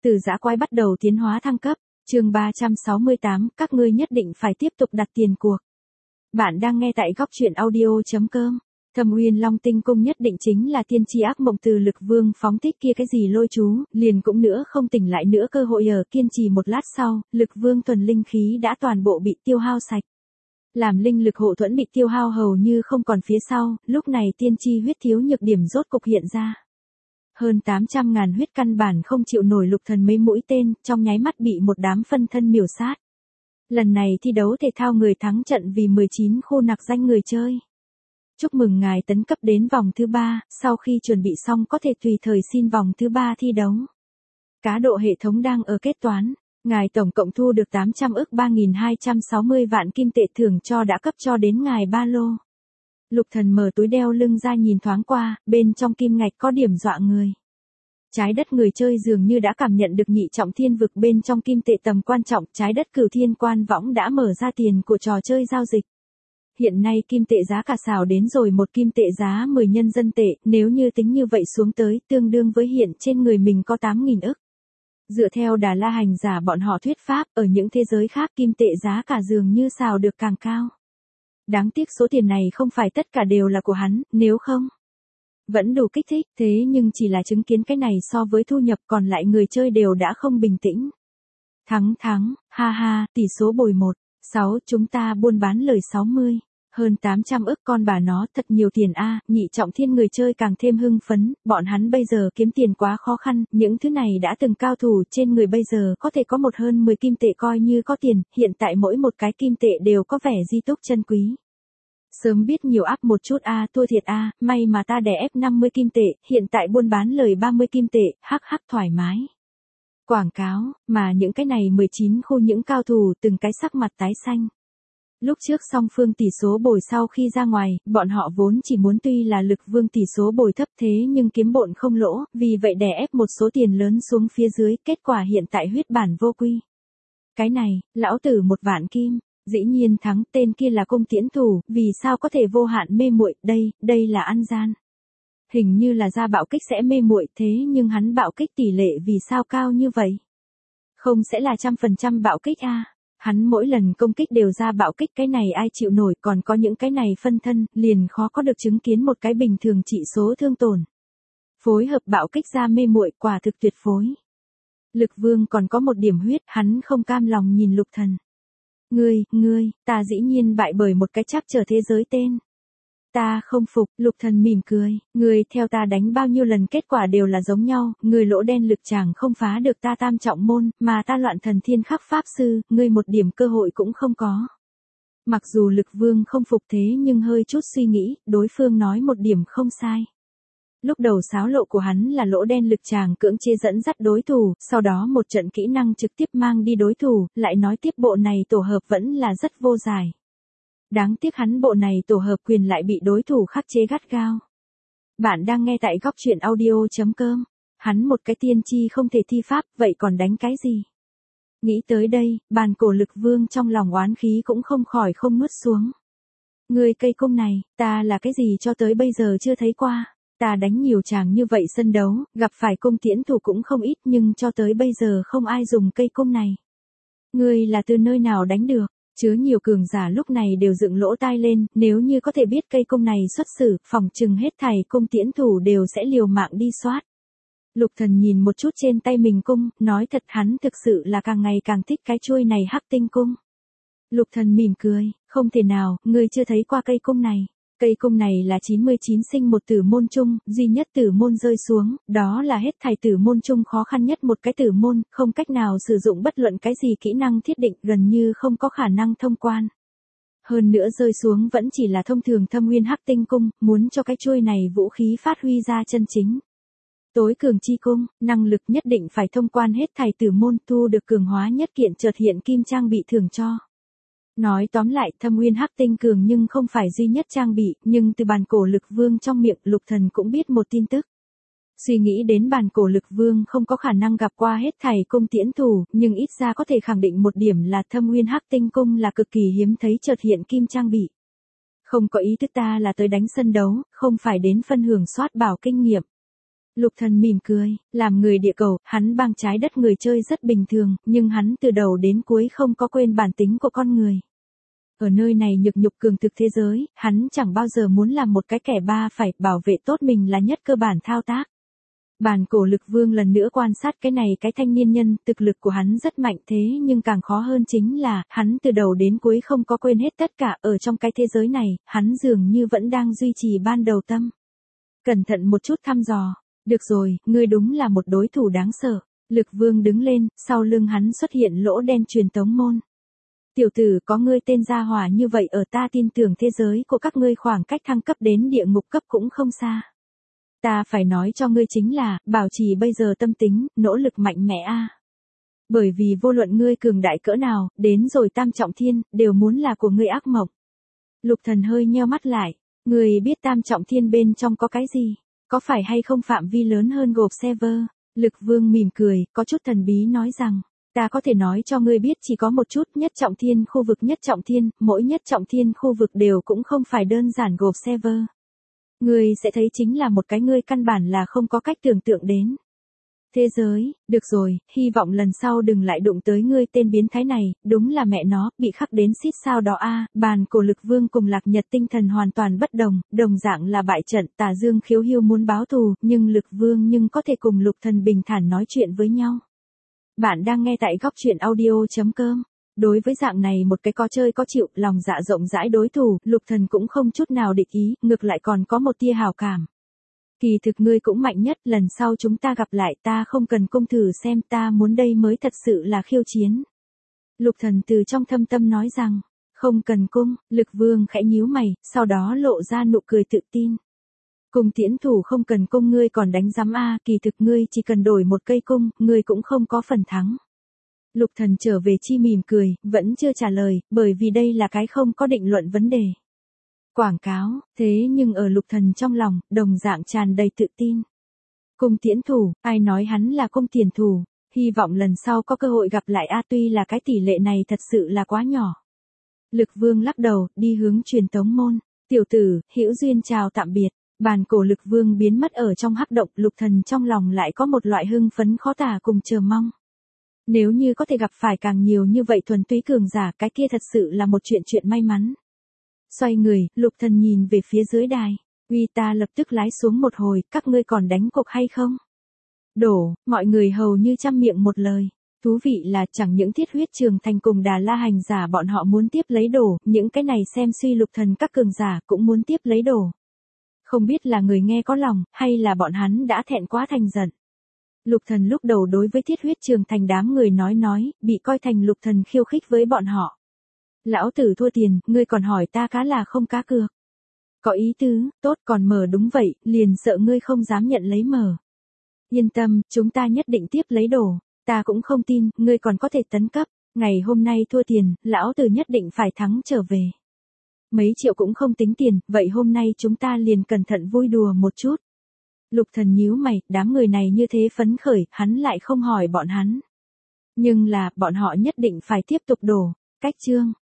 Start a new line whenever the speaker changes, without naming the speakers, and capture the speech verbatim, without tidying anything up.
Từ dã quái bắt đầu tiến hóa thăng cấp, chương ba trăm sáu mươi tám, các ngươi nhất định phải tiếp tục đặt tiền cuộc. Bạn đang nghe tại góc truyện audio chấm com. Thâm Uyên Long Tinh Cung nhất định chính là tiên tri ác mộng từ Lực Vương phóng thích kia cái gì lôi chú, liền cũng nữa không tỉnh lại nữa cơ hội ở kiên trì một lát sau, Lực Vương thuần linh khí đã toàn bộ bị tiêu hao sạch. Làm linh lực hộ thuẫn bị tiêu hao hầu như không còn phía sau, lúc này tiên tri huyết thiếu nhược điểm rốt cục hiện ra. Hơn tám trăm ngàn huyết căn bản không chịu nổi Lục Thần mấy mũi tên, trong nháy mắt bị một đám phân thân miểu sát. Lần này thi đấu thể thao người thắng trận vì mười chín khu nặc danh người chơi. Chúc mừng ngài tấn cấp đến vòng thứ ba, sau khi chuẩn bị xong có thể tùy thời xin vòng thứ ba thi đấu. Cá độ hệ thống đang ở kết toán, ngài tổng cộng thu được tám trăm ức ba nghìn hai trăm sáu mươi vạn kim tệ thưởng cho đã cấp cho đến ngài ba lô. Lục Thần mở túi đeo lưng ra nhìn thoáng qua, bên trong kim ngạch có điểm dọa người. Trái đất người chơi dường như đã cảm nhận được nhị trọng thiên vực bên trong kim tệ tầm quan trọng, trái đất Cửu Thiên Quan Võng đã mở ra tiền của trò chơi giao dịch. Hiện nay kim tệ giá cả xào đến rồi một kim tệ giá mười nhân dân tệ, nếu như tính như vậy xuống tới, tương đương với hiện trên người mình có tám nghìn ức. Dựa theo Đà La hành giả bọn họ thuyết pháp, ở những thế giới khác kim tệ giá cả dường như xào được càng cao. Đáng tiếc số tiền này không phải tất cả đều là của hắn, nếu không vẫn đủ kích thích, thế nhưng chỉ là chứng kiến cái này so với thu nhập còn lại người chơi đều đã không bình tĩnh. Thắng thắng, ha ha, tỷ số bồi một, sáu, chúng ta buôn bán lời sáu mươi, hơn tám trăm ức con bà nó, thật nhiều tiền a, nhị trọng thiên người chơi càng thêm hưng phấn, bọn hắn bây giờ kiếm tiền quá khó khăn, những thứ này đã từng cao thủ trên người bây giờ có thể có một hơn mười kim tệ coi như có tiền, hiện tại mỗi một cái kim tệ đều có vẻ di túc chân quý. Sớm biết nhiều áp một chút a, à, thua thiệt a, à, may mà ta đè ép năm mươi kim tệ, hiện tại buôn bán lời ba mươi kim tệ, hắc hắc thoải mái. Quảng cáo, mà những cái này mười chín khu những cao thủ từng cái sắc mặt tái xanh. Lúc trước song phương tỷ số bồi sau khi ra ngoài, bọn họ vốn chỉ muốn tuy là Lực Vương tỷ số bồi thấp thế nhưng kiếm bộn không lỗ, vì vậy đè ép một số tiền lớn xuống phía dưới, kết quả hiện tại huyết bản vô quy. Cái này, lão tử một vạn kim. Dĩ nhiên thắng, tên kia là cung tiễn thủ, vì sao có thể vô hạn mê muội, đây, đây là ăn gian. Hình như là ra bạo kích sẽ mê muội, thế nhưng hắn bạo kích tỷ lệ vì sao cao như vậy? Không sẽ là trăm phần trăm bạo kích a? À? Hắn mỗi lần công kích đều ra bạo kích, cái này ai chịu nổi, còn có những cái này phân thân, liền khó có được chứng kiến một cái bình thường trị số thương tổn. Phối hợp bạo kích ra mê muội, quả thực tuyệt phối. Lực Vương còn có một điểm huyết, hắn không cam lòng nhìn Lục Thần. Ngươi, ngươi, ta dĩ nhiên bại bởi một cái chắc trở thế giới tên. Ta không phục, Lục Thần mỉm cười, ngươi theo ta đánh bao nhiêu lần kết quả đều là giống nhau, ngươi lỗ đen lực chàng không phá được ta tam trọng môn, mà ta loạn thần thiên khắc pháp sư, ngươi một điểm cơ hội cũng không có. Mặc dù Lực Vương không phục thế nhưng hơi chút suy nghĩ, đối phương nói một điểm không sai. Lúc đầu xáo lộ của hắn là lỗ đen lực chàng cưỡng chế dẫn dắt đối thủ, sau đó một trận kỹ năng trực tiếp mang đi đối thủ, lại nói tiếp bộ này tổ hợp vẫn là rất vô giải. Đáng tiếc hắn bộ này tổ hợp quyền lại bị đối thủ khắc chế gắt gao. Bạn đang nghe tại góc truyện audio chấm com. Hắn một cái tiên tri không thể thi pháp, vậy còn đánh cái gì? Nghĩ tới đây, bàn cổ Lực Vương trong lòng oán khí cũng không khỏi không nuốt xuống. Người cây cung này, ta là cái gì cho tới bây giờ chưa thấy qua. Ta đánh nhiều chàng như vậy sân đấu, gặp phải cung tiễn thủ cũng không ít nhưng cho tới bây giờ không ai dùng cây cung này. Ngươi là từ nơi nào đánh được, chứa nhiều cường giả lúc này đều dựng lỗ tai lên, nếu như có thể biết cây cung này xuất xử, phòng trừng hết thảy cung tiễn thủ đều sẽ liều mạng đi soát. Lục Thần nhìn một chút trên tay mình cung, nói thật hắn thực sự là càng ngày càng thích cái chuôi này hắc tinh cung. Lục Thần mỉm cười, không thể nào, ngươi chưa thấy qua cây cung này. Cây cung này là chín mươi chín sinh một tử môn chung, duy nhất tử môn rơi xuống, đó là hết thảy tử môn chung khó khăn nhất một cái tử môn, không cách nào sử dụng bất luận cái gì kỹ năng thiết định, gần như không có khả năng thông quan. Hơn nữa rơi xuống vẫn chỉ là thông thường Thâm Uyên hắc tinh cung, muốn cho cái chuôi này vũ khí phát huy ra chân chính. Tối cường chi cung, năng lực nhất định phải thông quan hết thảy tử môn, thu được cường hóa nhất kiện chợt hiện kim trang bị thưởng cho. Nói tóm lại, Thâm Uyên hắc tinh cường nhưng không phải duy nhất trang bị, nhưng từ bàn cổ Lực Vương trong miệng Lục Thần cũng biết một tin tức. Suy nghĩ đến bàn cổ Lực Vương không có khả năng gặp qua hết thảy cung tiễn thủ, nhưng ít ra có thể khẳng định một điểm là Thâm Uyên hắc tinh cung là cực kỳ hiếm thấy chợt hiện kim trang bị. Không có ý thức ta là tới đánh sân đấu, không phải đến phân hưởng soát bảo kinh nghiệm. Lục Thần mỉm cười, làm người địa cầu, hắn bang trái đất người chơi rất bình thường, nhưng hắn từ đầu đến cuối không có quên bản tính của con người. Ở nơi này nhược nhục cường thực thế giới, hắn chẳng bao giờ muốn làm một cái kẻ ba phải, bảo vệ tốt mình là nhất cơ bản thao tác. Bàn cổ lực vương lần nữa quan sát cái này cái thanh niên nhân, thực lực của hắn rất mạnh thế nhưng càng khó hơn chính là, hắn từ đầu đến cuối không có quên hết tất cả, ở trong cái thế giới này, hắn dường như vẫn đang duy trì ban đầu tâm. Cẩn thận một chút thăm dò. Được rồi, ngươi đúng là một đối thủ đáng sợ. Lực vương đứng lên, sau lưng hắn xuất hiện lỗ đen truyền tống môn. Tiểu tử, có ngươi tên gia hỏa như vậy ở, ta tin tưởng thế giới của các ngươi khoảng cách thăng cấp đến địa ngục cấp cũng không xa. Ta phải nói cho ngươi chính là, bảo trì bây giờ tâm tính, nỗ lực mạnh mẽ a. Bởi vì vô luận ngươi cường đại cỡ nào, đến rồi tam trọng thiên, đều muốn là của ngươi ác mộng. Lục Thần hơi nheo mắt lại, ngươi biết tam trọng thiên bên trong có cái gì? Có phải hay không phạm vi lớn hơn gộp server? Lực vương mỉm cười, có chút thần bí nói rằng, ta có thể nói cho ngươi biết chỉ có một chút, nhất trọng thiên khu vực nhất trọng thiên, mỗi nhất trọng thiên khu vực đều cũng không phải đơn giản gộp server. Ngươi sẽ thấy chính là một cái ngươi căn bản là không có cách tưởng tượng đến. Thế giới, được rồi, hy vọng lần sau đừng lại đụng tới ngươi tên biến thái này, đúng là mẹ nó, bị khắc đến xít sao đó a. Bàn cổ lực vương cùng Lạc Nhật tinh thần hoàn toàn bất đồng, đồng dạng là bại trận, Tà Dương khiếu hiu muốn báo thù, nhưng lực vương nhưng có thể cùng Lục Thần bình thản nói chuyện với nhau. Bạn đang nghe tại góc truyện audio chấm com. Đối với dạng này một cái có chơi có chịu, lòng dạ rộng rãi đối thủ, Lục Thần cũng không chút nào địch ý, ngược lại còn có một tia hảo cảm. Kỳ thực ngươi cũng mạnh nhất, lần sau chúng ta gặp lại, ta không cần cung thử xem, ta muốn đây mới thật sự là khiêu chiến. Lục Thần từ trong thâm tâm nói rằng, không cần cung. Lực vương khẽ nhíu mày, sau đó lộ ra nụ cười tự tin. Cung tiễn thủ không cần cung, ngươi còn đánh giám a, kỳ thực ngươi chỉ cần đổi một cây cung, ngươi cũng không có phần thắng. Lục Thần trở về chi mỉm cười, vẫn chưa trả lời, bởi vì đây là cái không có định luận vấn đề. Quảng cáo, thế nhưng ở Lục Thần trong lòng, đồng dạng tràn đầy tự tin. Cung tiễn thủ, ai nói hắn là cung tiền thủ, hy vọng lần sau có cơ hội gặp lại a, tuy là cái tỷ lệ này thật sự là quá nhỏ. Lực vương lắc đầu, đi hướng truyền tống môn. Tiểu tử, hữu duyên chào tạm biệt. Bàn cổ lực vương biến mất ở trong hắc động, Lục Thần trong lòng lại có một loại hưng phấn khó tả cùng chờ mong. Nếu như có thể gặp phải càng nhiều như vậy thuần túy cường giả, cái kia thật sự là một chuyện chuyện may mắn. Xoay người, Lục Thần nhìn về phía dưới đài. Uy, ta lập tức lái xuống một hồi, các ngươi còn đánh cuộc hay không? Đổ, mọi người hầu như trăm miệng một lời. Thú vị là chẳng những Thiết Huyết Trường Thành cùng Đà La hành giả bọn họ muốn tiếp lấy đổ, những cái này xem suy Lục Thần các cường giả cũng muốn tiếp lấy đổ. Không biết là người nghe có lòng, hay là bọn hắn đã thẹn quá thành giận. Lục Thần lúc đầu đối với Thiết Huyết Trường Thành đám người nói nói, bị coi thành Lục Thần khiêu khích với bọn họ. Lão tử thua tiền, ngươi còn hỏi ta cá là không cá cược. Có ý tứ, tốt, còn mở đúng vậy, liền sợ ngươi không dám nhận lấy mở. Yên tâm, chúng ta nhất định tiếp lấy đồ, ta cũng không tin, ngươi còn có thể tấn cấp, ngày hôm nay thua tiền, lão tử nhất định phải thắng trở về. Mấy triệu cũng không tính tiền, vậy hôm nay chúng ta liền cẩn thận vui đùa một chút. Lục Thần nhíu mày, đám người này như thế phấn khởi, hắn lại không hỏi bọn hắn. Nhưng là, bọn họ nhất định phải tiếp tục đổ. Cách chương